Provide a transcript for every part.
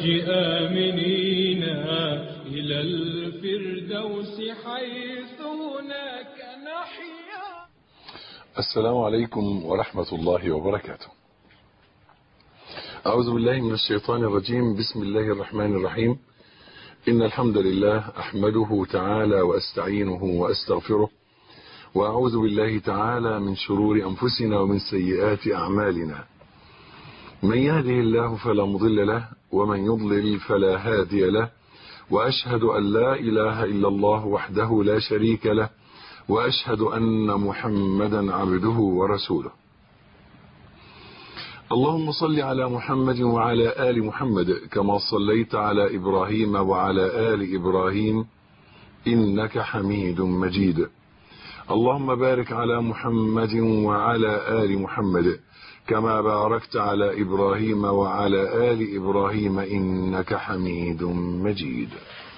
آمنين إلى الفردوس حيث هناك نحيا. السلام عليكم ورحمة الله وبركاته. أعوذ بالله من الشيطان الرجيم. بسم الله الرحمن الرحيم. إن الحمد لله أحمده تعالى وأستعينه وأستغفره، وأعوذ بالله تعالى من شرور أنفسنا ومن سيئات أعمالنا. من يهده الله فلا مضل له، ومن يضلل فلا هادي له، وأشهد أن لا إله إلا الله وحده لا شريك له، وأشهد أن محمدا عبده ورسوله. اللهم صل على محمد وعلى آل محمد كما صليت على إبراهيم وعلى آل إبراهيم إنك حميد مجيد. اللهم بارك على محمد وعلى آل محمد كما باركت على إبراهيم وعلى آل إبراهيم إنك حميد مجيد.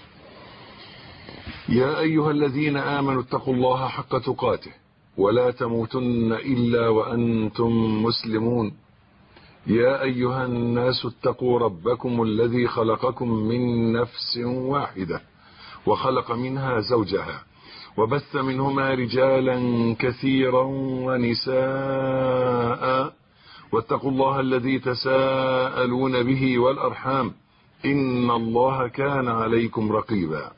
يا أيها الذين آمنوا اتقوا الله حق تقاته ولا تموتن إلا وأنتم مسلمون. يا أيها الناس اتقوا ربكم الذي خلقكم من نفس واحدة وخلق منها زوجها وبث منهما رجالا كثيرا ونساء، واتقوا الله الذي تساءلون به والأرحام إن الله كان عليكم رقيبا.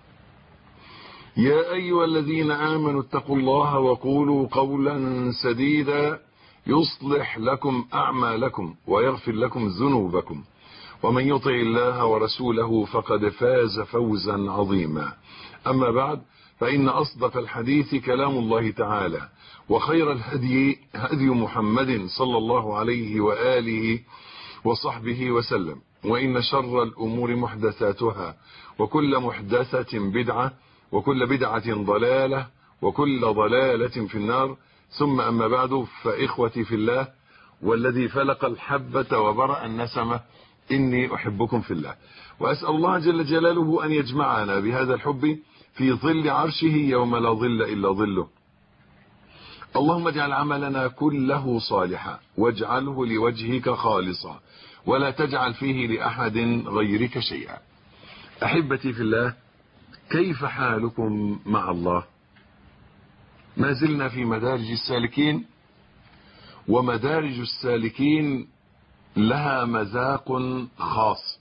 يا أيها الذين آمنوا اتقوا الله وقولوا قولا سديدا يصلح لكم أعمالكم ويغفر لكم ذنوبكم، ومن يطع الله ورسوله فقد فاز فوزا عظيما. أما بعد، فإن أصدق الحديث كلام الله تعالى، وخير الهدي هدي محمد صلى الله عليه وآله وصحبه وسلم، وإن شر الأمور محدثاتها، وكل محدثة بدعة، وكل بدعة ضلالة، وكل ضلالة في النار. ثم أما بعد، فإخوتي في الله والذي فلق الحبة وبرأ النسمة، إني أحبكم في الله، وأسأل الله جل جلاله أن يجمعنا بهذا الحب في ظل عرشه يوم لا ظل إلا ظله. اللهم اجعل عملنا كله صالحا، واجعله لوجهك خالصا، ولا تجعل فيه لأحد غيرك شيئا. أحبتي في الله، كيف حالكم مع الله؟ ما زلنا في مدارج السالكين، ومدارج السالكين لها مذاق خاص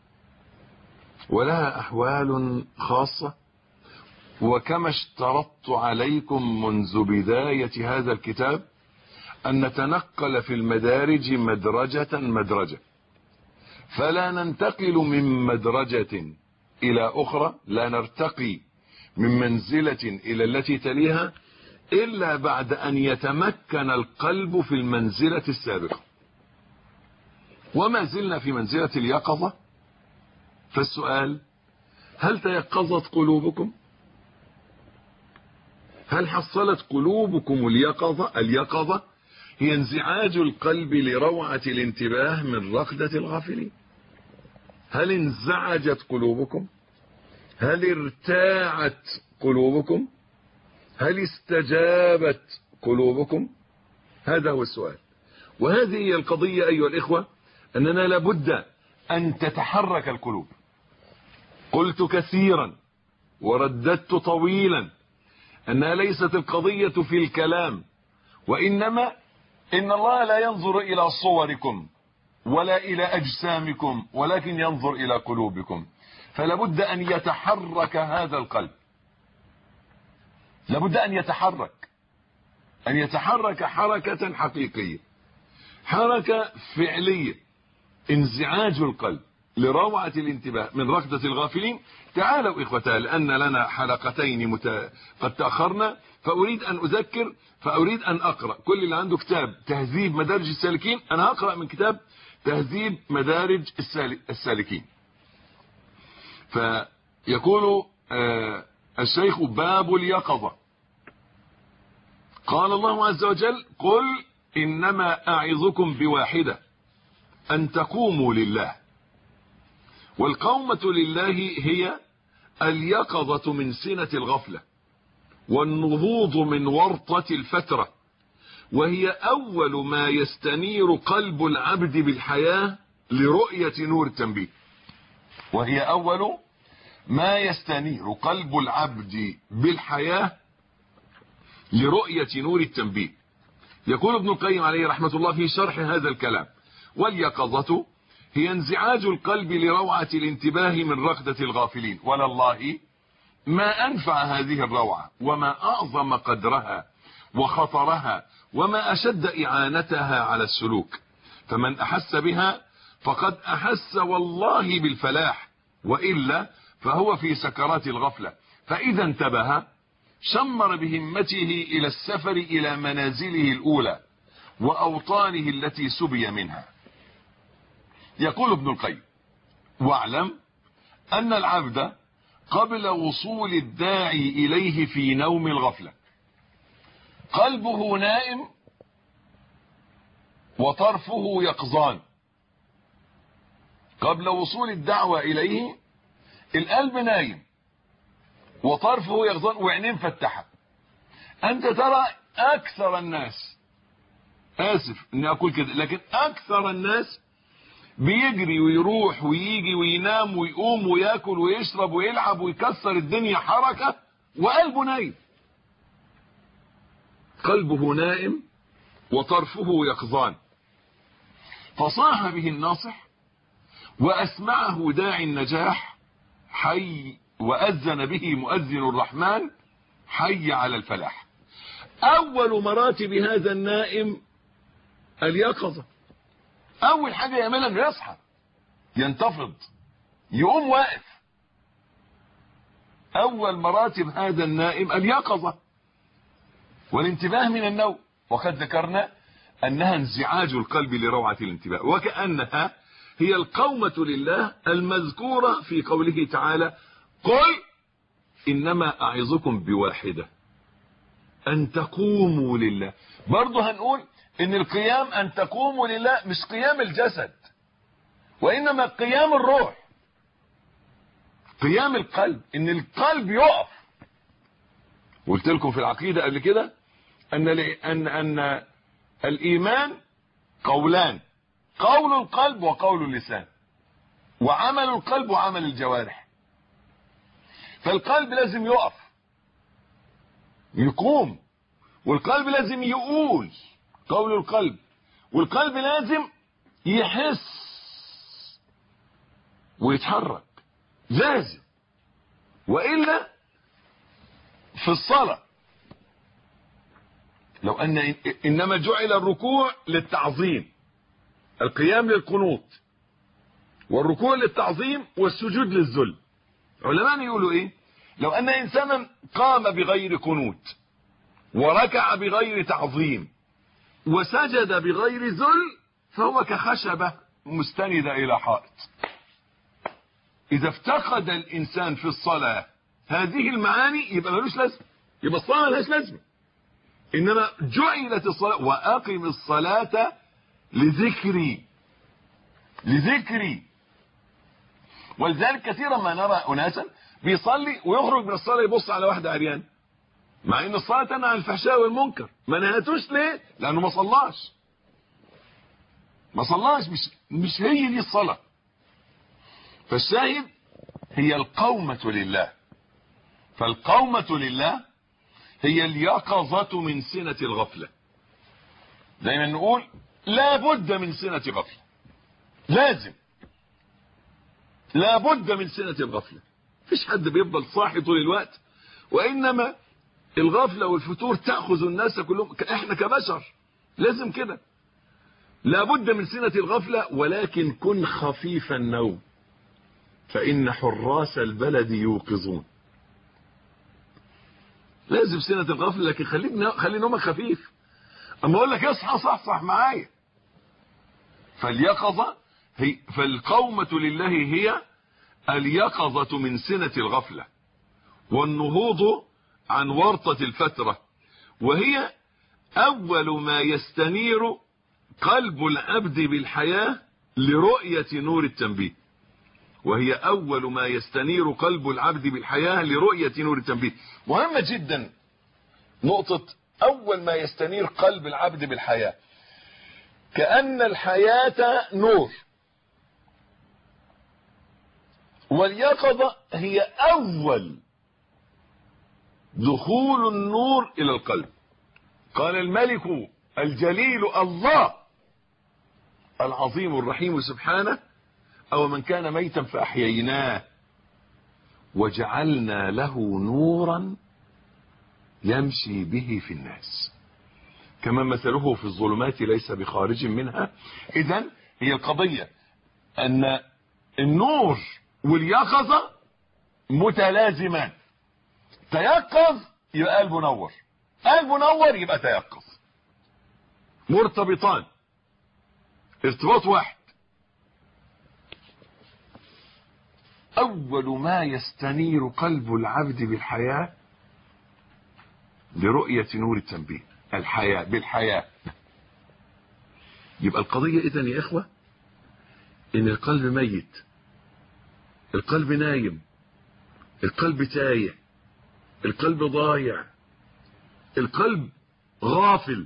ولها أحوال خاصة. وكما اشترطت عليكم منذ بداية هذا الكتاب أن نتنقل في المدارج مدرجة مدرجة، فلا ننتقل من مدرجة إلى أخرى، لا نرتقي من منزلة إلى التي تليها إلا بعد أن يتمكن القلب في المنزلة السابقة. وما زلنا في منزلة اليقظة، فالسؤال: هل تيقظت قلوبكم؟ هل حصلت قلوبكم اليقظة؟ اليقظة هي انزعاج القلب لروعة الانتباه من رقدة الغافلين. هل انزعجت قلوبكم؟ هل ارتاعت قلوبكم؟ هل استجابت قلوبكم؟ هذا هو السؤال. وهذه هي القضية أيها الإخوة، أننا لابد أن تتحرك القلوب. قلت كثيرا ورددت طويلا أنها ليست القضية في الكلام، وإنما إن الله لا ينظر إلى صوركم ولا إلى أجسامكم، ولكن ينظر إلى قلوبكم. فلابد أن يتحرك هذا القلب، لابد أن يتحرك حركة حقيقية، حركة فعلية، انزعاج القلب لروعة الانتباه من ركضة الغافلين. تعالوا إخوتي، لأن لنا حلقتين قد تأخرنا، فأريد أن أذكر، فأريد أن أقرأ. كل اللي عنده كتاب تهذيب مدارج السالكين، أنا هقرأ من كتاب تهذيب مدارج السالكين. فيقول الشيخ: باب اليقظة. قال الله عز وجل: قل إنما أعظكم بواحدة، أن تقوموا لله. والقومة لله هي اليقظة من سنة الغفلة، والنهوض من ورطة الفترة، وهي أول ما يستنير قلب العبد بالحياة لرؤية نور التنبيه. وهي أول ما يستنير قلب العبد بالحياة لرؤية نور التنبيه. يقول ابن القيم عليه رحمة الله في شرح هذا الكلام: واليقظة هي انزعاج القلب لروعة الانتباه من رقدة الغافلين. ولله ما أنفع هذه الروعة وما أعظم قدرها وخطرها وما أشد إعانتها على السلوك. فمن أحس بها فقد أحس والله بالفلاح، وإلا فهو في سكرات الغفلة. فإذا انتبه شمر بهمته إلى السفر إلى منازله الأولى وأوطانه التي سبي منها. يقول ابن القيم: واعلم أن العبد قبل وصول الداعي إليه في نوم الغفلة قلبه نائم وطرفه يقظان. قبل وصول الدعوة إليه القلب نايم وطرفه يقظان وعينيه مفتحة. أنت ترى أكثر الناس، آسف أني أقول كده، لكن أكثر الناس بيجري ويروح ويجي وينام ويقوم ويأكل ويشرب ويلعب ويكسر الدنيا حركة وقلبه نايم. قلبه نائم وطرفه يقظان. فصاح به الناصح وأسمعه داعي النجاح حي، وأذن به مؤذن الرحمن حي على الفلاح. أول مراتب هذا النائم اليقظة. أول حاجة يعملها إنه يصحى، ينتفض، يقوم واقف. أول مراتب هذا النائم اليقظة والانتباه من النوم. وقد ذكرنا أنها انزعاج القلب لروعة الانتباه، وكأنها هي القومة لله المذكورة في قوله تعالى: قل إنما أعظكم بواحدة أن تقوموا لله. برضه هنقول إن القيام أن تقوموا لله مش قيام الجسد، وإنما قيام الروح، قيام القلب، إن القلب يقف. قلت لكم في العقيدة قبل كده أن الإيمان قولان: قول القلب وقول اللسان، وعمل القلب وعمل الجوارح. فالقلب لازم يقف يقوم، والقلب لازم يقول قول القلب، والقلب لازم يحس ويتحرك، لازم. وإلا في الصلاة لو أن إنما جعل الركوع للتعظيم، القيام للقنوط، والركوع للتعظيم، والسجود للذل. علماء يقولوا ايه؟ لو ان انسانا قام بغير قنوت وركع بغير تعظيم وسجد بغير ذل فهو كخشبة مستندة الى حائط. اذا افتقد الانسان في الصلاة هذه المعاني يبقى ملوش لازمة، يبقى الصلاة ملهاش لازمة. انما جعلت الصلاة: واقم الصلاة لذكري. ولذلك كثيرا ما نرى اناسا بيصلي ويخرج من الصلاه يبص على واحده عريان، مع ان الصلاه تنهى عن الفحشاء والمنكر. ما نهتوش ليه؟ لانه ما صلاش. مش هي دي الصلاه. فالشاهد هي القومه لله. فالقومه لله هي اليقظه من سنه الغفله. دايما نقول لا بد من سنه غفله، لا بد من سنة الغفلة. مفيش حد بيفضل صاحي طول الوقت، وإنما الغفلة والفتور تأخذ الناس كلهم. احنا كبشر لازم كده. لا بد من سنة الغفلة، ولكن كن خفيف النوم فإن حراس البلد يوقظون. لازم سنة الغفلة، لكن خلي نومك خفيف. اما اقول لك اصحى صحصح معايا. فاليقظة فالقومة لله هي اليقظة من سنة الغفلة والنهوض عن ورطة الفترة، وهي أول ما يستنير قلب العبد بالحياة لرؤية نور التنبيه. وهي أول ما يستنير قلب العبد بالحياة لرؤية نور التنبيه. مهمة جدا نقطة أول ما يستنير قلب العبد بالحياة. كأن الحياة نور، واليقظة هي أول دخول النور إلى القلب. قال الملك الجليل الله العظيم الرحيم سبحانه: أو من كان ميتا فأحييناه وجعلنا له نورا يمشي به في الناس كما مثله في الظلمات ليس بخارج منها. إذن هي القضية أن النور واليقظة متلازمان. تيقظ يبقى قلبه نور، قلبه نور يبقى تيقظ، مرتبطان ارتباط واحد. أول ما يستنير قلب العبد بالحياة لرؤية نور التنبيه، الحياة بالحياة. يبقى القضية إذن يا إخوة إن القلب ميت، القلب نايم، القلب تايه، القلب ضايع، القلب غافل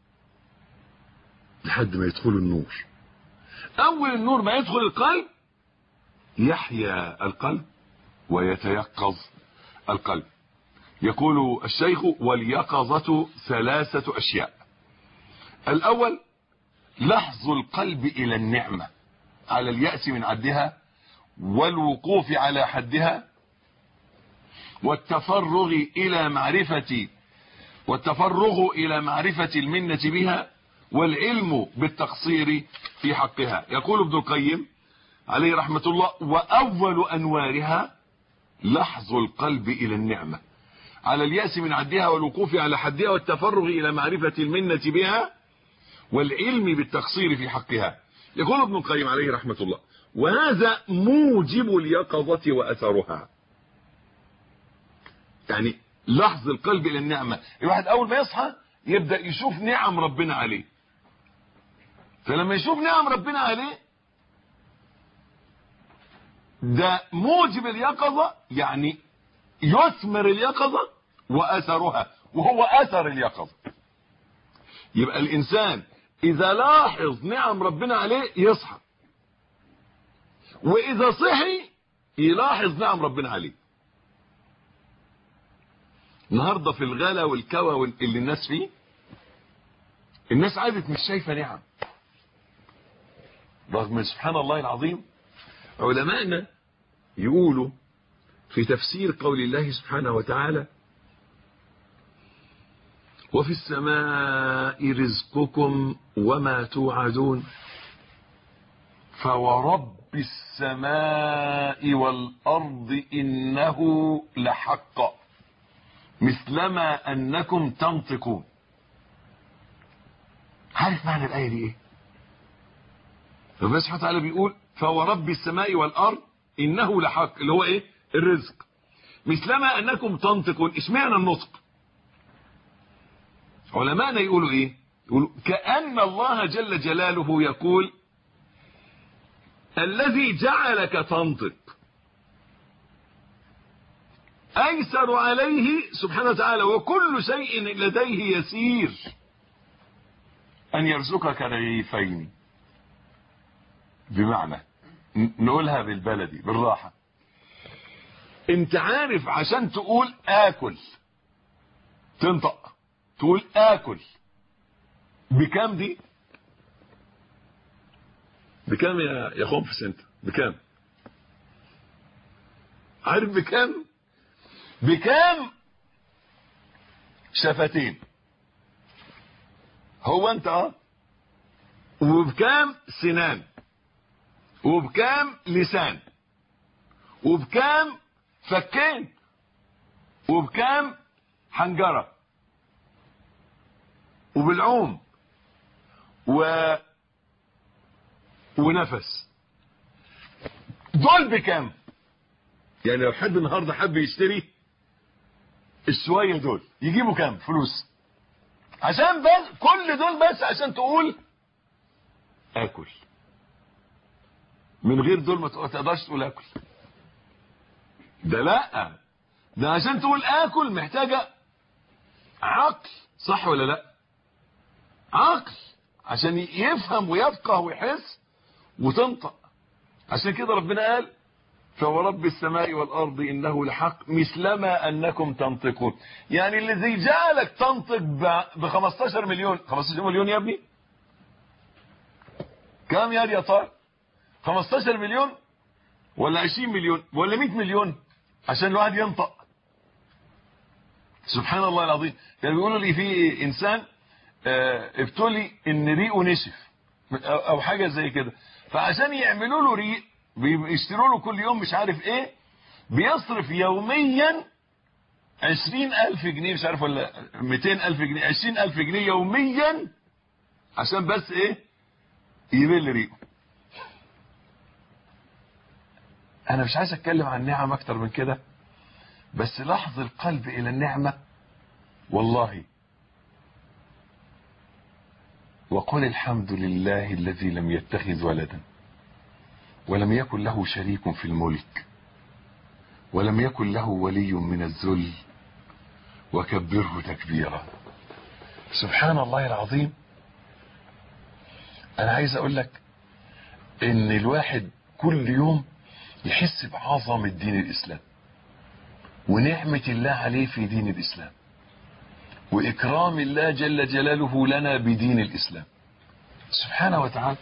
لحد ما يدخل النور. أول النور ما يدخل القلب يحيا القلب ويتيقظ القلب. يقول الشيخ: واليقظة 3 أشياء. الأول لحظ القلب إلى النعمة على اليأس من عدها والوقوف على حدها والتفرغ إلى معرفة المنة بها والعلم بالتقصير في حقها. يقول ابن القيم عليه رحمة الله: وأول أنوارها لحظ القلب إلى النعمة على اليأس من عدها والوقوف على حدها والتفرغ إلى معرفة المنة بها والعلم بالتقصير في حقها. يقول ابن القيم عليه رحمة الله: وهذا موجب اليقظة وأثرها. يعني لحظ القلب إلى النعمة، الواحد أول ما يصحى يبدأ يشوف نعم ربنا عليه، فلما يشوف نعم ربنا عليه ده موجب اليقظة، يعني يثمر اليقظة وأثرها، وهو أثر اليقظة. يبقى الإنسان إذا لاحظ نعم ربنا عليه يصحى، وإذا صحي يلاحظ نعم ربنا عليه. النهارده في الغلا والكوى اللي الناس فيه، الناس عادت مش شايفة نعم، رغم سبحان الله العظيم علماءنا يقولوا في تفسير قول الله سبحانه وتعالى: وفي السماء رزقكم وما توعدون فورب السماء والأرض إنه لحق مثلما أنكم تنطقون. عارف معنى الآية دي إيه؟ ربنا سبحانه وتعالى بيقول: فورب السماء والأرض إنه لحق، اللي هو إيه؟ الرزق. مثلما أنكم تنطقون، اشمعنى النطق؟ علماءنا يقولوا إيه؟ يقولوا كأن الله جل جلاله يقول: الذي جعلك تنطق أيسر عليه سبحانه وتعالى وكل شيء لديه يسير أن يرزقك رغيفين. بمعنى نقولها بالبلدي بالراحة، انت عارف عشان تقول آكل تنطق تقول آكل بكام دي؟ بكام يا خنفس انت؟ بكام؟ عارف بكام؟ بكام شفتين؟ هو انت وبكام سنان، وبكام لسان، وبكام فكين، وبكام حنجرة، وبالعوم ونفس. دول بكام؟ يعني لو حد النهارده حب يشتري الشوية دول يجيبوا كام فلوس؟ عشان بس كل دول بس عشان تقول اكل. من غير دول ما تقدرش تقول اكل. ده لا، ده عشان تقول اكل محتاجة عقل، صح ولا لا؟ عقل عشان يفهم ويفقه ويحس وتنطق. عشان كده ربنا قال: فورب السماء والأرض إنه لحق مثلما أنكم تنطقون. يعني الذي جعلك تنطق ب15 مليون، 15 مليون يا ابني كم يا طار؟ 15 مليون ولا 20 مليون ولا 100 مليون عشان الواحد ينطق؟ سبحان الله العظيم. كانوا بيقولوا لي في انسان ابتلي ان ريقه نشف او حاجه زي كده، فعشان يعملوا له ريق بيشتروا له كل يوم مش عارف ايه، بيصرف يوميا 20,000 جنيه مش عارف ولا 200,000 جنيه 20,000 جنيه يوميا عشان بس ايه؟ يبل ريقه. انا مش عايز اتكلم عن نعم اكتر من كده، بس لحظ القلب الى النعمة والله. وقل الحمد لله الذي لم يتخذ ولدا ولم يكن له شريك في الملك ولم يكن له ولي من الذل وكبره تكبيرا. سبحان الله العظيم. انا عايز اقول لك ان الواحد كل يوم يحس بعظمة دين الاسلام ونعمة الله عليه في دين الاسلام واكرام الله جل جلاله لنا بدين الاسلام سبحانه وتعالى.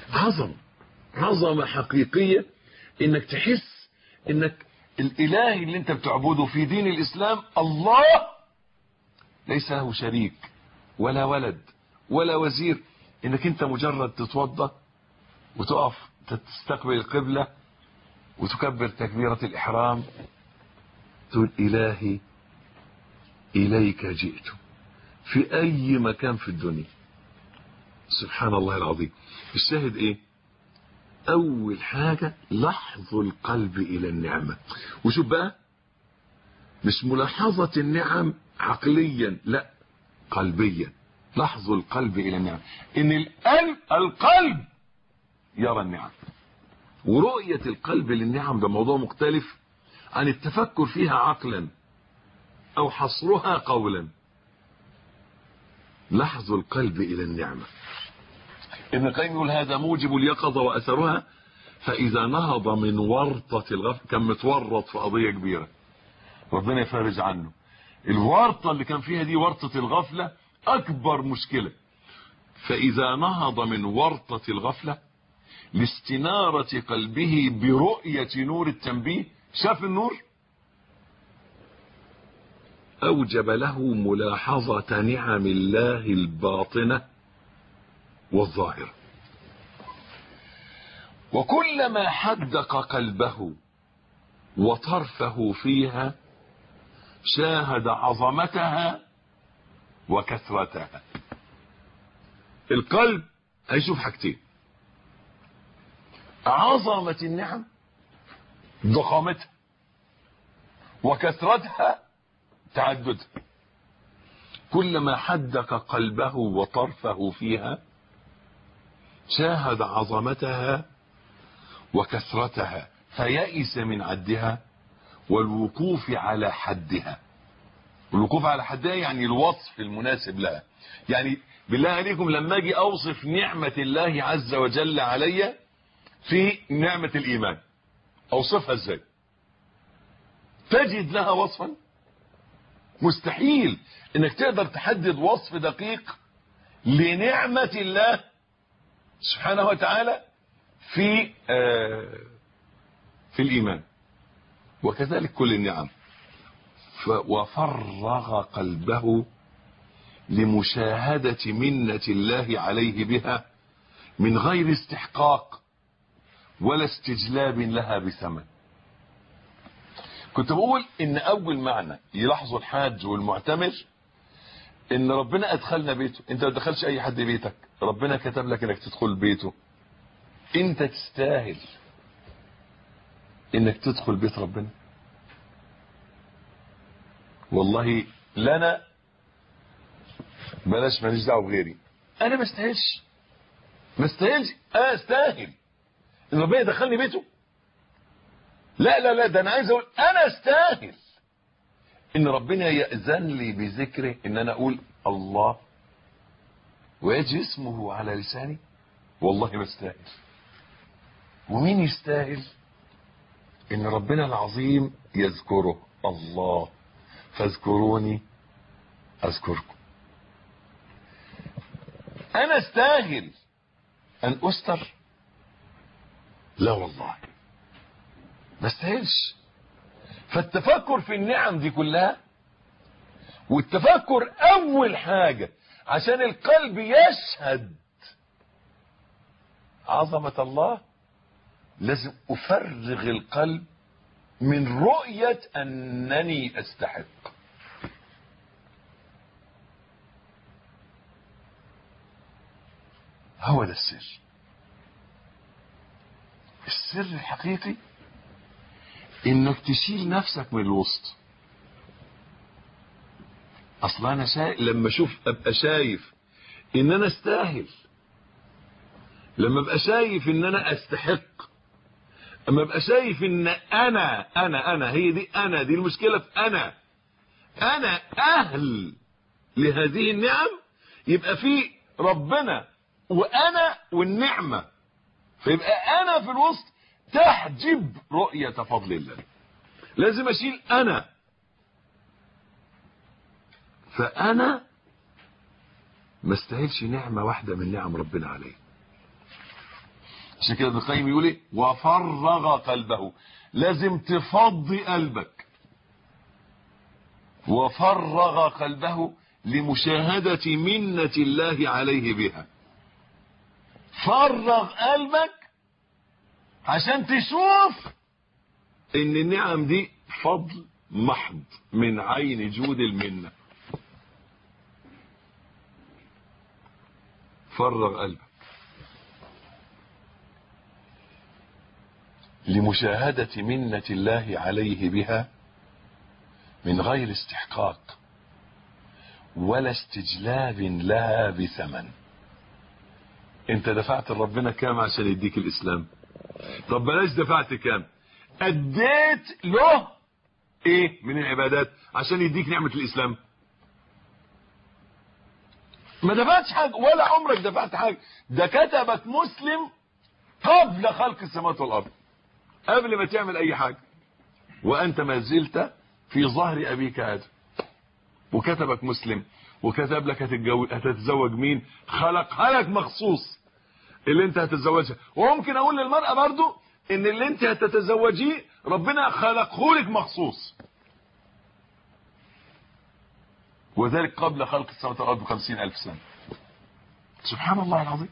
عظمة حقيقية انك تحس انك الاله اللي انت بتعبده في دين الاسلام الله ليس له شريك ولا ولد ولا وزير، انك انت مجرد تتوضا وتقف تستقبل القبلة وتكبر تكبيرة الإحرام تقول إلهي إليك جئت في أي مكان في الدنيا. سبحان الله العظيم. الشاهد إيه؟ أول حاجة لحظ القلب إلى النعمة. وشوف بقى، مش ملاحظة النعم عقليا، لا قلبيا. لحظ القلب إلى النعم، إن القلب يرى النعم. ورؤية القلب للنعم ده موضوع مختلف عن التفكر فيها عقلا او حصرها قولا. لحظ القلب الى النعمة. ابن القيم يقول هذا موجب اليقظة واثرها، فاذا نهض من ورطة الغفلة، كان متورط في قضية كبيرة ربنا يفرج عنه. الورطة اللي كان فيها دي ورطة الغفلة اكبر مشكلة. فاذا نهض من ورطة الغفلة لاستنارة قلبه برؤية نور التنبيه، شاف النور، أوجب له ملاحظة نعم الله الباطنة والظاهرة. وكلما حدق قلبه وطرفه فيها شاهد عظمتها وكثرتها. القلب هيشوف حاجتين: عظمة النعم ضخامتها، وكثرتها تعددها. كلما حدق قلبه وطرفه فيها شاهد عظمتها وكثرتها فيئس من عدها والوقوف على حدها. الوقوف على حدها يعني الوصف المناسب لها. يعني بالله عليكم لما اجي اوصف نعمة الله عز وجل علي في نعمة الإيمان أوصفها إزاي؟ تجد لها وصفا؟ مستحيل إنك تقدر تحدد وصف دقيق لنعمة الله سبحانه وتعالى في الإيمان. وكذلك كل النعم. وفرغ قلبه لمشاهدة منة الله عليه بها من غير استحقاق ولا استجلاب لها بثمن. كنت بقول ان اول معنى يلاحظه الحاج والمعتمر ان ربنا ادخلنا بيته. انت ما تدخلش اي حد بيتك، ربنا كتب لك انك تدخل بيته. انت تستاهل انك تدخل بيت ربنا. والله لنا بلاش، ماليش دعوه بغيري، انا ما استاهلش. انا استاهل ان ربنا يدخلني بيته؟ لا ده انا عايز اقول انا استاهل ان ربنا يأذن لي بذكره، ان انا اقول الله ويجي اسمه على لساني. والله ما استاهل. ومين يستاهل؟ ان ربنا العظيم يذكره الله، فاذكروني اذكركم. انا استاهل ان استر؟ لا والله ما استاهلش. فالتفكر في النعم دي كلها، والتفكر اول حاجة عشان القلب يشهد عظمة الله، لازم افرغ القلب من رؤية انني استحق. هو ده السر. السر الحقيقي انك تشيل نفسك من الوسط. اصلا انا لما ابقى شايف ان انا استاهل، لما ابقى شايف ان انا استحق، لما ابقى شايف ان انا هي دي، انا دي المشكلة في انا اهل لهذه النعم، يبقى في ربنا وانا والنعمة، فيبقى انا في الوسط تحجب رؤية فضل الله. لازم اشيل انا، فانا ما استاهلش نعمة واحدة من نعم ربنا عليه. عشان كده ابن القيم يقول ايه؟ وفرغ قلبه. لازم تفضي قلبك. وفرغ قلبه لمشاهدة منة الله عليه بها. فرغ قلبك عشان تشوف ان النعم دي فضل محض من عين جود المنة. فرغ قلبك لمشاهدة منة الله عليه بها من غير استحقاق ولا استجلاب لها بثمن. انت دفعت لربنا كام عشان يديك الاسلام؟ طب بلاش دفعت كام، اديت له ايه من العبادات عشان يديك نعمة الاسلام؟ ما دفعتش حاجة، ولا عمرك دفعت حاجة. ده كتبك مسلم قبل خلق السماوات والارض، قبل ما تعمل اي حاجة، وانت ما زلت في ظهر ابيك ادم، وكتبك مسلم، وكتب لك هتتزوج مين، خلقها لك مخصوص اللي انت هتتزوجها. وممكن اقول للمرأة برضو ان اللي انت هتتزوجيه ربنا خلقه لك مخصوص، وذلك قبل خلق السماوات والارض ب50,000 سنة. سبحان الله العظيم.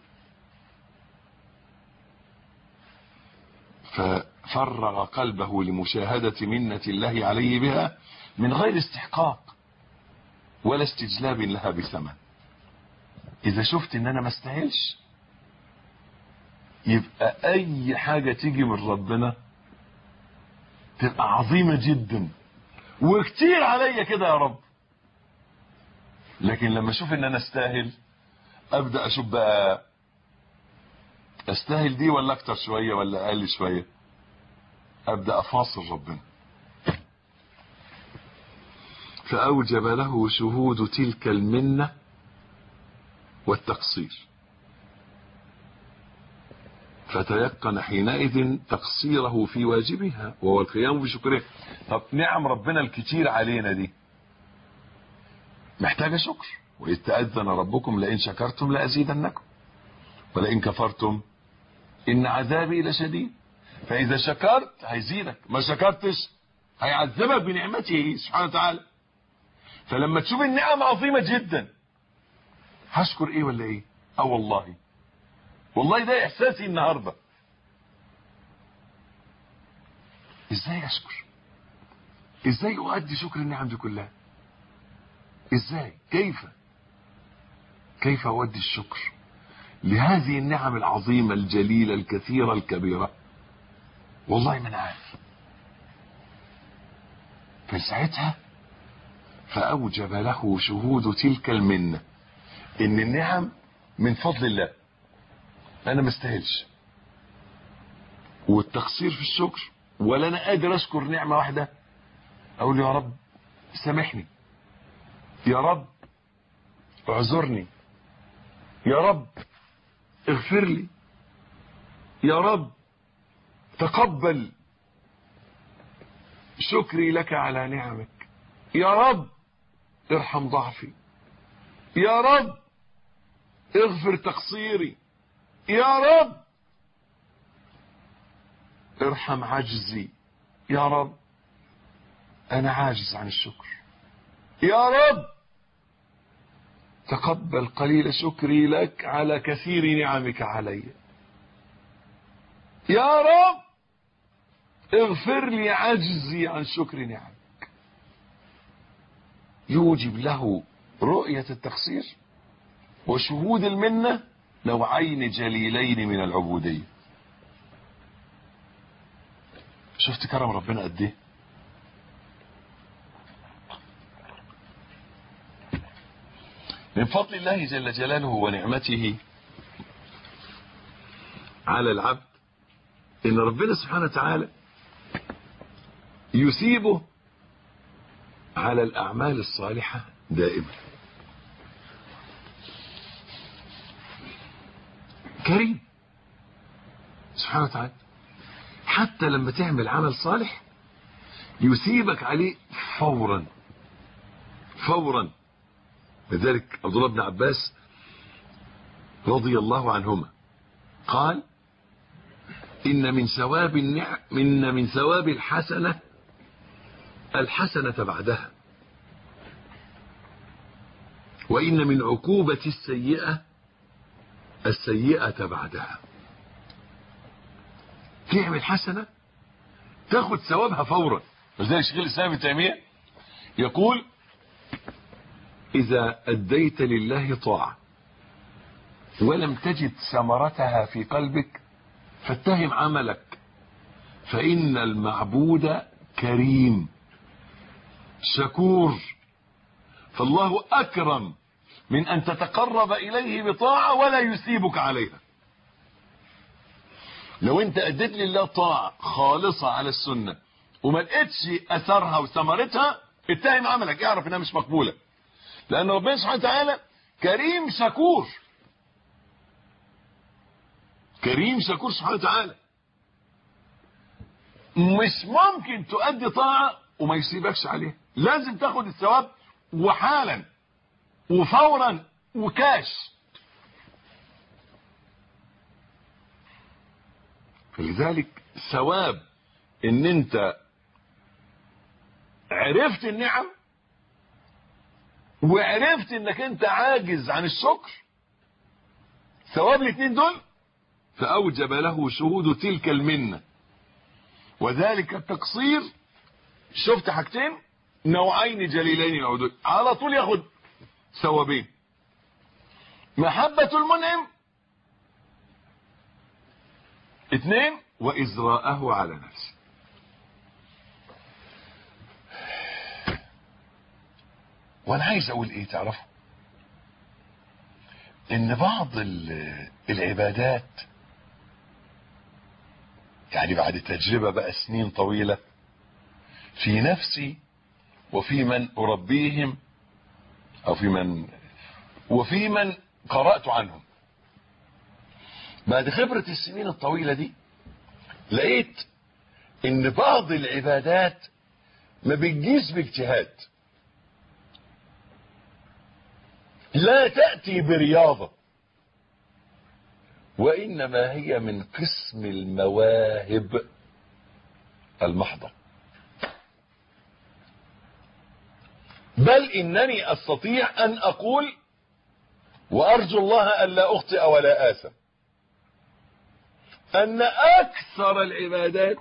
ففرغ قلبه لمشاهدة منة الله عليه بها من غير استحقاق ولا استجلاب لها بثمن. اذا شفت ان انا ما استاهلش، يبقى اي حاجة تيجي من ربنا تبقى عظيمة جدا وكتير عليا كده يا رب. لكن لما اشوف ان انا استاهل، ابدأ اشوف بقى استاهل دي ولا اكتر شوية ولا اقل شوية، ابدأ افاصل ربنا. فاوجب له شهود تلك المنة والتقصير، فتيقن حينئذ تقصيره في واجبها وهو القيام بشكرها. طب نعم ربنا الكتير علينا دي محتاجة شكر. وإذ تأذن ربكم لئن شكرتم لأزيدنكم ولئن كفرتم إن عذابي لشديد. فإذا شكرت هيزيدك، ما شكرتش هيعذبك بنعمته سبحانه وتعالى. فلما تشوف النعم عظيمة جدا، هشكر ايه ولا ايه؟ والله ده احساسي النهاردة. ازاي اشكر؟ ازاي اؤدي شكر النعم دي كلها؟ ازاي؟ كيف اؤدي الشكر لهذه النعم العظيمة الجليلة الكثيرة الكبيرة؟ والله ما انا عارف. فساعتها فاوجب له شهود تلك المنة، ان النعم من فضل الله انا ما استاهلش، والتقصير في الشكر، ولا انا قادر اشكر نعمة واحدة. اقول يا رب سامحني، يا رب اعذرني، يا رب اغفر لي، يا رب تقبل شكري لك على نعمك. يا رب ارحم ضعفي، يا رب اغفر تقصيري، يا رب ارحم عجزي، يا رب انا عاجز عن الشكر، يا رب تقبل قليل شكري لك على كثير نعمك علي، يا رب اغفر لي عجزي عن شكر نعمك. يوجب له رؤية التقصير وشهود المنة نوعين جليلين من العبودية. شفت كرم ربنا قد ايه؟ من فضل الله جل جلاله ونعمته على العبد ان ربنا سبحانه وتعالى يثيبه على الاعمال الصالحة دائما. كريم سبحانه وتعالى، حتى لما تعمل عمل صالح يثيبك عليه فورا فورا. لذلك عبد الله بن عباس رضي الله عنهما قال إن من ثواب الحسنة الحسنة بعدها، وإن من عقوبة السيئة السيئة بعدها. تعمل حسنة تاخد ثوابها فورا. لذلك شيخ الإسلام ابن تيمية يقول إذا أديت لله طاعة ولم تجد ثمرتها في قلبك فاتهم عملك، فإن المعبود كريم شكور، فالله أكرم من أن تتقرب إليه بطاعة ولا يثيبك عليها. لو أنت أديت لله طاعة خالصة على السنة وما لقيتش أثرها وثمرتها اتهم عملك، اعرف إنها مش مقبولة، لأن ربنا سبحانه وتعالى كريم شكور. كريم شكور سبحانه وتعالى. مش ممكن تؤدي طاعة وما يسيبكش عليها، لازم تاخد الثواب وحالا وفورا وكاش. فلذلك ثواب ان انت عرفت النعم وعرفت انك انت عاجز عن الشكر، ثواب الاثنين دول فاوجب له شهود تلك المنة، وذلك التقصير. شفت حاجتين نوعين جليلين العدود، على طول ياخد ثوابين. محبة المنعم، 2 وإزراءه على نفسه. وانا عايز اقول ايه تعرفوا؟ ان بعض العبادات يعني بعد تجربة بقى سنين طويلة في نفسي وفي من اربيهم او وفي من قرأت عنهم، بعد خبرة السنين الطويلة دي لقيت ان بعض العبادات ما بتجيش باجتهاد، لا تأتي برياضة، وإنما هي من قسم المواهب المحضة. بل إنني أستطيع أن أقول وأرجو الله ألا أخطئ ولا آثم أن أكثر العبادات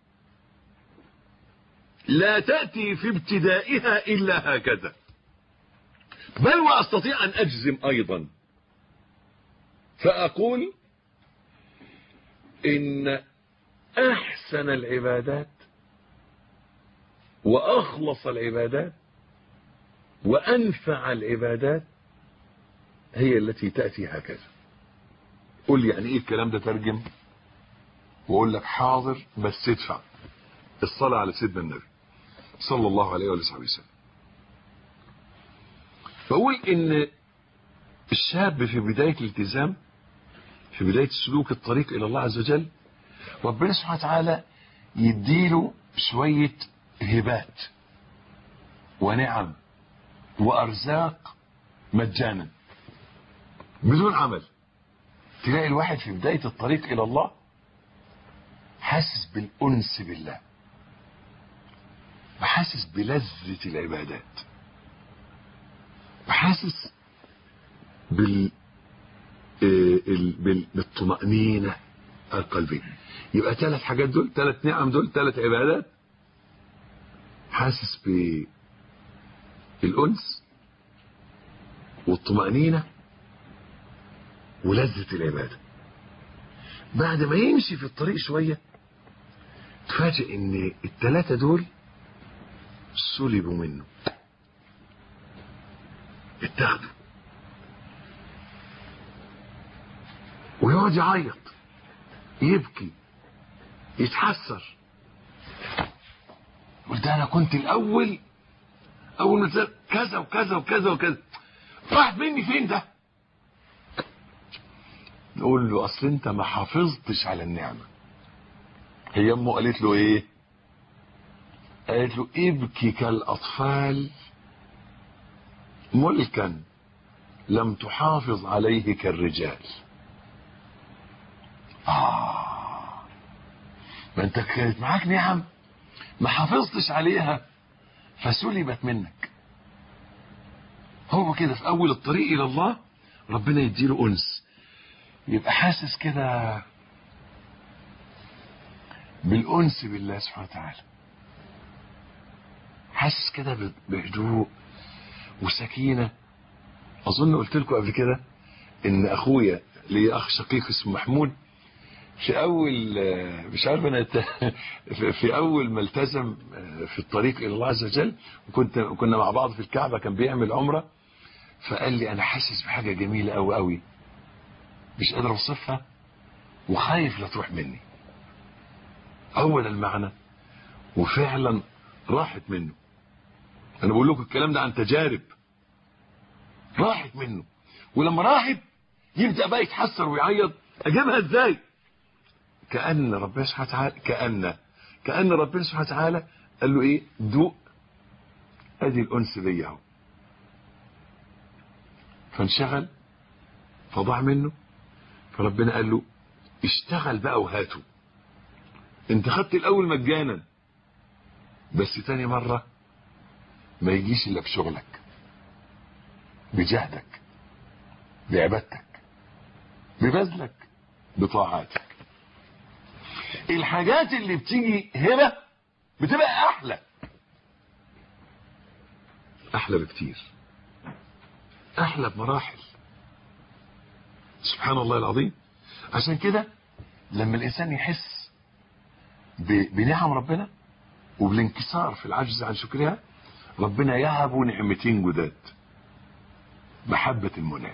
لا تأتي في ابتدائها إلا هكذا. بل وأستطيع أن أجزم أيضا فأقول إن أحسن العبادات وأخلص العبادات وأنفع العبادات هي التي تأتي هكذا. قل لي يعني إيه الكلام ده؟ ترجم وأقول لك حاضر، بس ادفع. الصلاة على سيدنا النبي صلى الله عليه وآله وسلم. بقول إن الشاب في بداية الالتزام، في بداية سلوك الطريق إلى الله عز وجل، ربنا سبحانه وتعالى يديله شوية هبات ونعم وارزاق مجانا بدون عمل. تلاقي الواحد في بداية الطريق الى الله حاسس بالانس بالله، وحاسس بلذة العبادات، وحاسس بالطمأنينة القلبية. يبقى 3 حاجات دول، 3 نعم دول، 3 عبادات. حاسس بالأنس والطمأنينة ولذة العبادة. بعد ما يمشي في الطريق شوية تفاجئ ان ال3 دول سلبوا منه، اتاخدوا، ويقعد يعيط، يبكي، يتحسر، يقول ده انا كنت الاول اول ما كذا وكذا وكذا وكذا، راحت مني فين ده؟ نقول له اصل انت ما حافظتش على النعمه. هي امه قالت له ايه؟ قالت له ابكي كالاطفال ملكا لم تحافظ عليه كالرجال. ما انت كانت معاك نعم ما حافظتش عليها فسلبت منك. هو كده في اول الطريق الى الله ربنا يديله انس، يبقى حاسس كده بالانس بالله سبحانه وتعالى، حاسس كده بهدوء وسكينه. اظن قلت لكم قبل كده ان اخويا لي اخ شقيق اسمه محمود، في اول مش عارف انا في اول ما التزم في الطريق الى الله عز وجل، كنا مع بعض في الكعبه، كان بيعمل عمره، فقال لي انا حاسس بحاجه جميله قوي قوي مش قادر اوصفها وخايف لا تروح مني. اول المعنى وفعلا راحت منه. انا بقول لكم الكلام ده عن تجارب، راحت منه. ولما راحت يبدا بقى يتحسر ويعيط، اجيبها ازاي؟ كأن ربنا سبحانه وتعالى كأن ربنا سبحانه وتعالى قال له ايه؟ دوق ادي الانس بيا اهو. فانشغل فضاع منه، فربنا قال له اشتغل بقى وهاته. انت خدت الاول مجانا، بس تاني مرة ما يجيش الا بشغلك، بجهدك، بعبادتك، ببذلك، بطاعاتك. الحاجات اللي بتيجي هبة بتبقى احلى بكتير، احلى بمراحل. سبحان الله العظيم. عشان كده لما الانسان يحس بنعم ربنا وبالانكسار في العجز عن شكرها، ربنا يهب نعمتين جداد: محبة المنعم،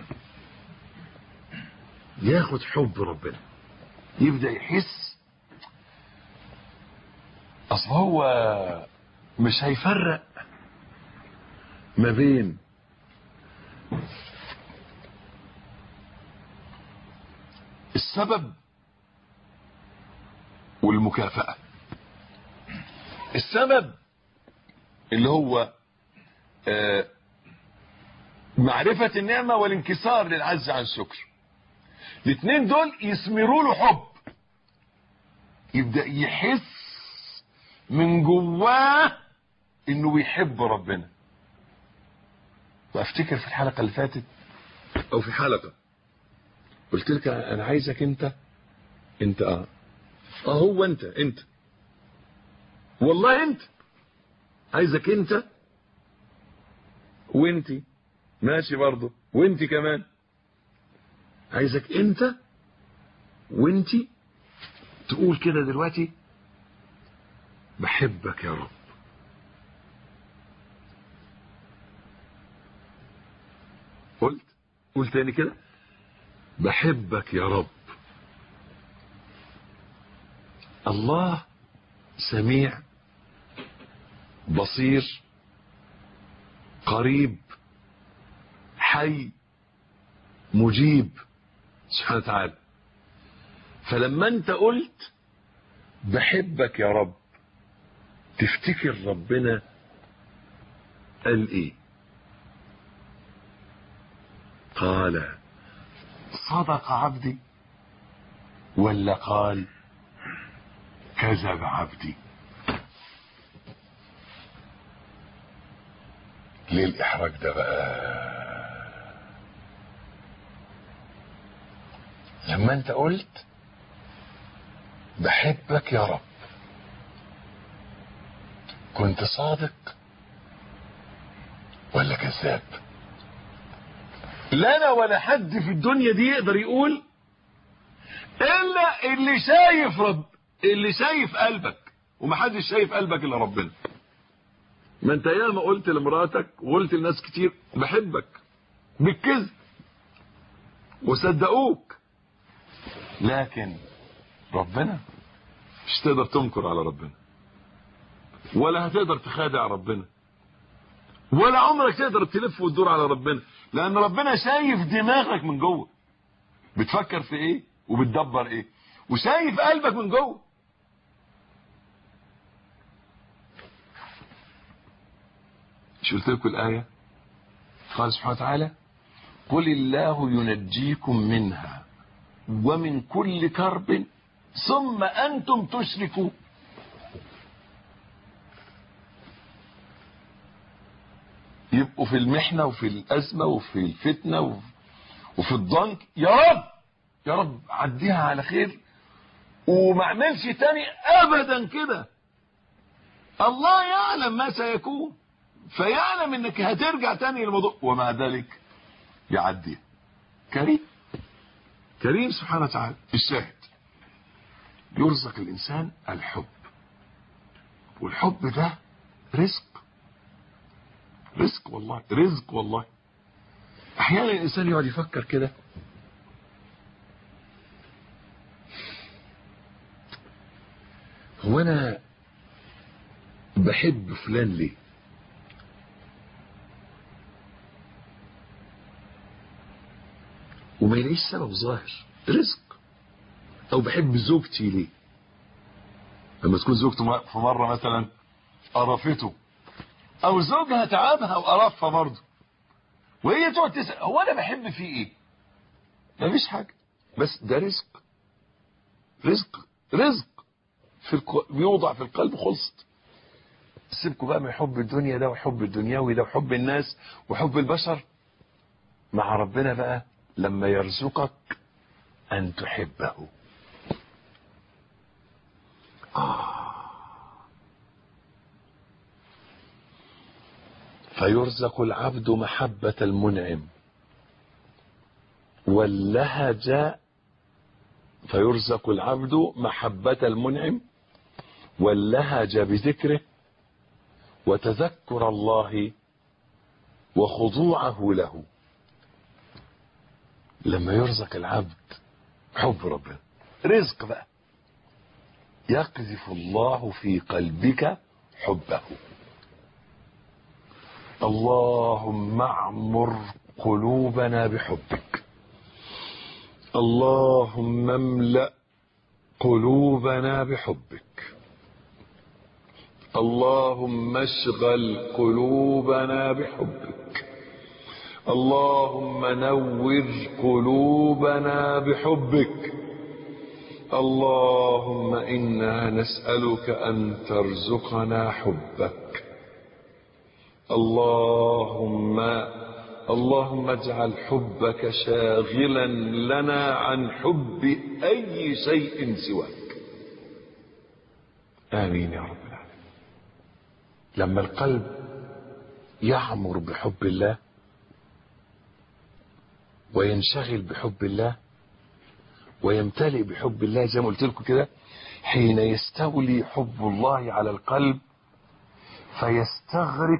ياخد حب ربنا، يبدأ يحس. اصل هو مش هيفرق ما بين السبب والمكافأة. السبب اللي هو معرفة النعمة والانكسار للعجز عن الشكر، الاثنين دول يثمروا له حب، يبدأ يحس من جواه انه بيحب ربنا. وافتكر في الحلقة اللي فاتت او في حلقة قلت لك انا عايزك انت هو انت والله انت عايزك انت وانتي ماشي برضه، وانتي كمان عايزك انت وانتي تقول كده دلوقتي: بحبك يا رب. قلت تاني كده: بحبك يا رب. الله سميع بصير قريب حي مجيب سبحانه وتعالى. فلما انت قلت بحبك يا رب تفتكر ربنا قال ايه؟ قال صدق عبدي ولا قال كذب عبدي؟ ليه الإحراج ده بقى؟ لما انت قلت بحبك يا رب، كنت صادق ولا كذاب؟ لا انا ولا حد في الدنيا دي يقدر يقول الا اللي شايف اللي شايف قلبك، ومحدش شايف قلبك الا ربنا. ما انت ياما قلت لمراتك وقلت لناس كتير بحبك بالكذب وصدقوك، لكن ربنا مش تقدر تنكر على ربنا، ولا هتقدر تخادع ربنا، ولا عمرك تقدر تلف وتدور على ربنا، لان ربنا شايف دماغك من جوه بتفكر في ايه وبتدبر ايه، وشايف قلبك من جوه. مش قلت لكم الآية؟ قال سبحانه وتعالى قل الله ينجيكم منها ومن كل كرب ثم أنتم تشركون. يبقوا في المحنة وفي الأزمة وفي الفتنة وفي الضنك، يا رب يا رب عديها على خير وما اعملش تاني أبدا كده. الله يعلم ما سيكون، فيعلم انك هترجع تاني للموضوع، ومع ذلك يعدي. كريم كريم سبحانه وتعالى. الشاهد يرزق الانسان الحب، والحب ده رزق، رزق والله، رزق والله. احيانا الانسان يقعد يفكر كده، هو انا بحب فلان ليه؟ وما يلاقيش سبب ظاهر، رزق. او بحب زوجتي ليه؟ لما تكون زوجته في مره مثلا قرفته، او زوجها تعبها وقرفها برضه، وهي تقعد تسال هو انا بحب فيه ايه؟ مفيش حاجه، بس ده رزق، رزق رزق بيوضع في القلب، خلصت. سيبكوا بقى من حب الدنيا ده وحب الدنيوي ده وحب الناس وحب البشر. مع ربنا بقى لما يرزقك أن تحبه. فيرزق العبد محبة المنعم واللهج، فيرزق العبد محبة المنعم واللهج بذكره وتذكر الله وخضوعه له. لما يرزق العبد حب ربنا، رزق بقى، يقذف الله في قلبك حبه. اللهم اعمر قلوبنا بحبك، اللهم املأ قلوبنا بحبك، اللهم اشغل قلوبنا بحبك، اللهم نور قلوبنا بحبك. اللهم إنا نسألك أن ترزقنا حبك. اللهم اجعل حبك شاغلا لنا عن حب أي شيء سواك. آمين يا رب العالمين. لما القلب يعمر بحب الله وينشغل بحب الله ويمتلئ بحب الله، زي ما قلت لكم كده، حين يستولي حب الله على القلب فيستغرق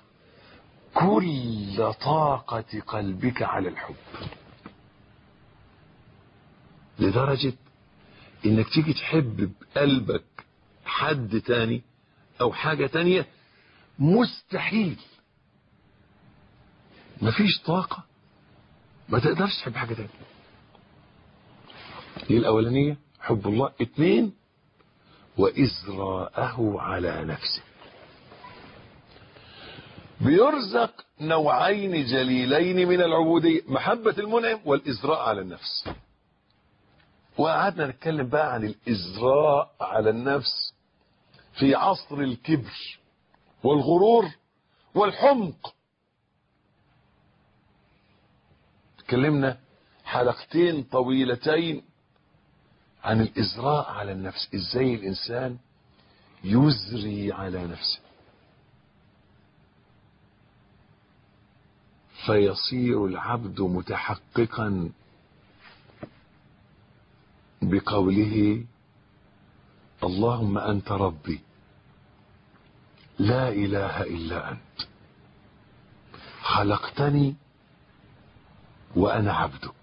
كل طاقة قلبك على الحب، لدرجة انك تيجي تحب بقلبك حد تاني او حاجة تانية مستحيل، مفيش طاقة، ما تقدرش تحب حاجة تانية. دي الأولانية حب الله. 2 وإزراءه على نفسه. بيرزق نوعين جليلين من العبودية، محبة المنعم والإزراء على النفس. وقعدنا نتكلم بقى عن الإزراء على النفس في عصر الكبر والغرور والحمق. تكلمنا حلقتين طويلتين عن الإزراء على النفس، إزاي الإنسان يزري على نفسه فيصير العبد متحققا بقوله اللهم أنت ربي لا إله إلا أنت خلقتني وأنا عبدك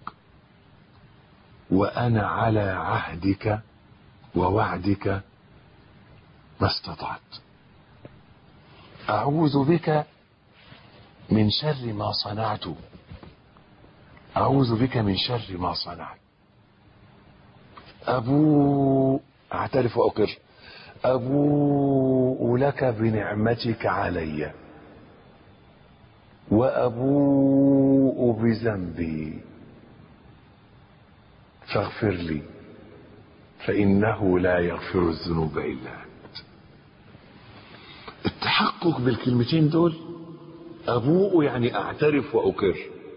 وأنا على عهدك ووعدك ما استطعت. أعوذ بك من شر ما صنعت، أعوذ بك من شر ما صنعت. أعترف وأقر أبوء لك بنعمتك علي وأبوء بذنبي فاغفر لي فإنه لا يغفر الذنوب إلا أنت. التحقق بالكلمتين دول، أبوء يعني أعترف وأقر،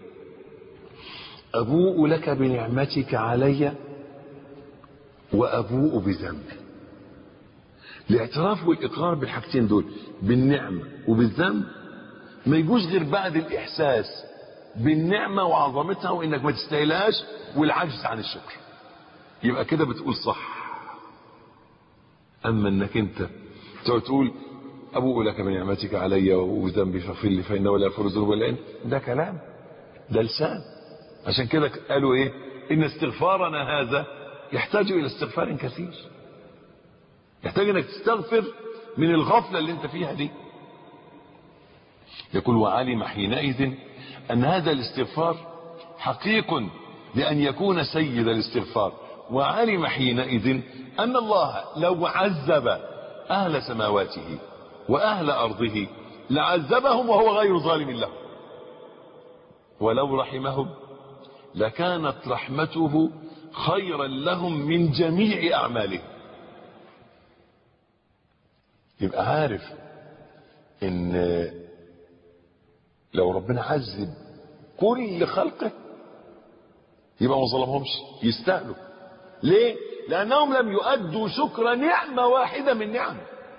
أبوء لك بنعمتك علي وأبوء بذنبي. الاعتراف والإقرار بالحاجتين دول بالنعمة وبالذنب ما يجوز غير بعد الإحساس بالنعمة وعظمتها وإنك ما تستاهلهاش والعجز عن الشكر. يبقى كده بتقول صح. أما إنك أنت تقول أبوء لك بنعمتك علي وذنبي فاغفر لي فإنه لا يغفر الذنوب إلا أنت، ده كلام، ده لسان. عشان كده قالوا إيه؟ إن استغفارنا هذا يحتاج إلى استغفار كثير، يحتاج إنك تستغفر من الغفلة اللي أنت فيها دي. يقول وعلم حينئذ أن هذا الاستغفار حقيق لأن يكون سيد الاستغفار، وعلم حينئذ أن الله لو عذب أهل سماواته وأهل أرضه لعذبهم وهو غير ظالم لهم، ولو رحمهم لكانت رحمته خيرا لهم من جميع أعمالهم. يبقى عارف إن لو ربنا عذب كل خلقه يبقى ما ظلمهمش، يستاهلوا. ليه؟ لأنهم لم يؤدوا شكر نعمة واحدة من نعمه.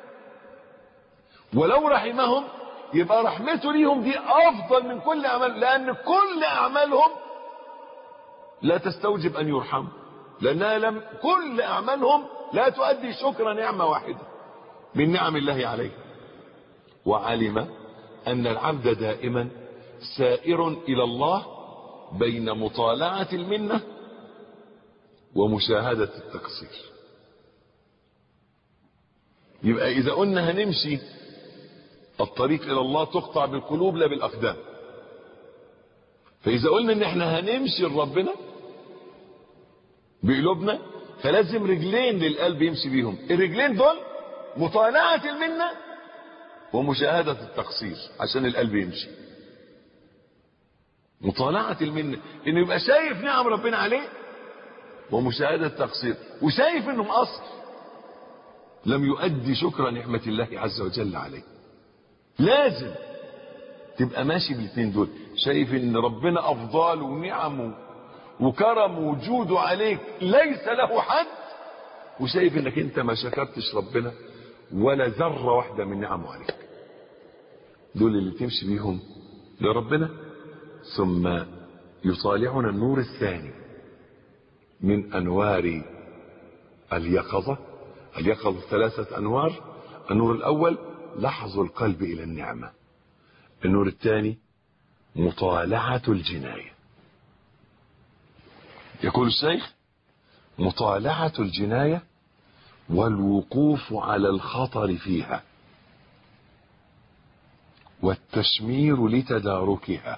ولو رحمهم يبقى رحمته ليهم دي أفضل من كل أعمال، لأن كل أعمالهم لا تستوجب أن يرحموا، لأنها كل أعمالهم لا تؤدي شكر نعمة واحدة من نعم الله عليه. وعلم أن العبد دائما سائر إلى الله بين مطالعة المنة ومشاهدة التقصير. يبقى إذا قلنا هنمشي الطريق إلى الله تقطع بالقلوب لا بالأقدام، فإذا قلنا إن احنا هنمشي لربنا بقلوبنا فلازم رجلين للقلب يمشي بيهم. الرجلين دول مطالعة المنة ومشاهدة التقصير عشان القلب يمشي. مطالعة المنة انه يبقى شايف نعم ربنا عليه، ومشاهدة التقصير وشايف انه مقصر لم يؤدي شكر نعمة الله عز وجل عليه. لازم تبقى ماشي بالاثنين دول، شايف ان ربنا افضال ونعمه وكرم وجوده عليك ليس له حد، وشايف انك انت ما شكرتش ربنا ولا ذرة واحدة من نعمه عليك. دول اللي تمشي بيهم لربنا. ثم يطالعنا النور الثاني من انوار اليقظة. اليقظة 3 انوار. النور الاول لحظ القلب الى النعمة، النور الثاني مطالعة الجناية. يقول الشيخ مطالعة الجناية والوقوف على الخطر فيها والتشمير لتداركها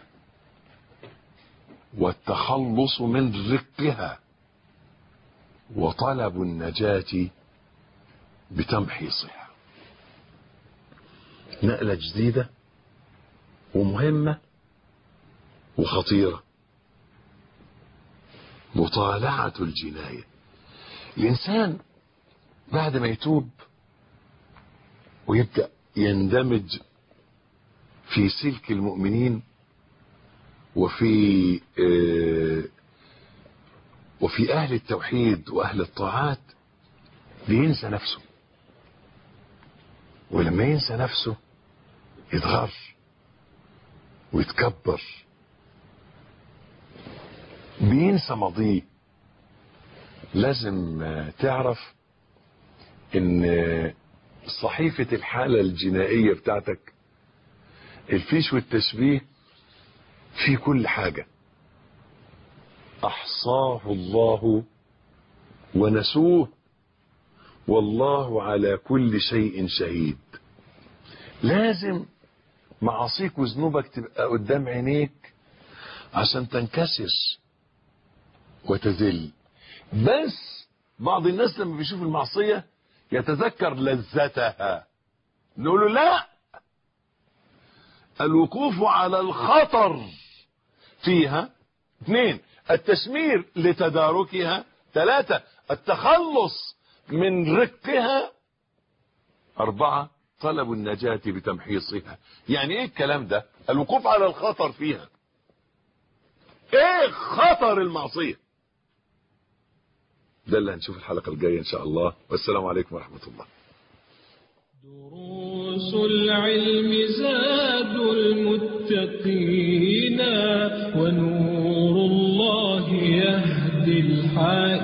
والتخلص من رقها وطلب النجاة بتمحيصها. نقلة جديدة ومهمة وخطيرة. مطالعة الجناية. الإنسان بعد ما يتوب ويبدأ يندمج في سلك المؤمنين وفي أهل التوحيد وأهل الطاعات، بينسى نفسه. ولما ينسى نفسه يتغر ويتكبر، بينسى ماضيه. لازم تعرف ان صحيفة الحالة الجنائية بتاعتك، الفيش والتشبيه في كل حاجة، احصاه الله ونسوه والله على كل شيء شهيد. لازم معاصيك وذنوبك تبقى قدام عينيك عشان تنكسر وتذل. بس بعض الناس لما بيشوف المعصية يتذكر لذتها. نقول له لا، الوقوف على الخطر فيها. 2 التشمير لتداركها. 3 التخلص من رقها. 4 طلب النجاة بتمحيصها. يعني ايه الكلام ده؟ الوقوف على الخطر فيها. ايه خطر المعصية؟ ده اللي هنشوف الحلقة الجاية ان شاء الله. والسلام عليكم ورحمة الله. دروس العلم زاد المتقين ونور الله يهدي الحال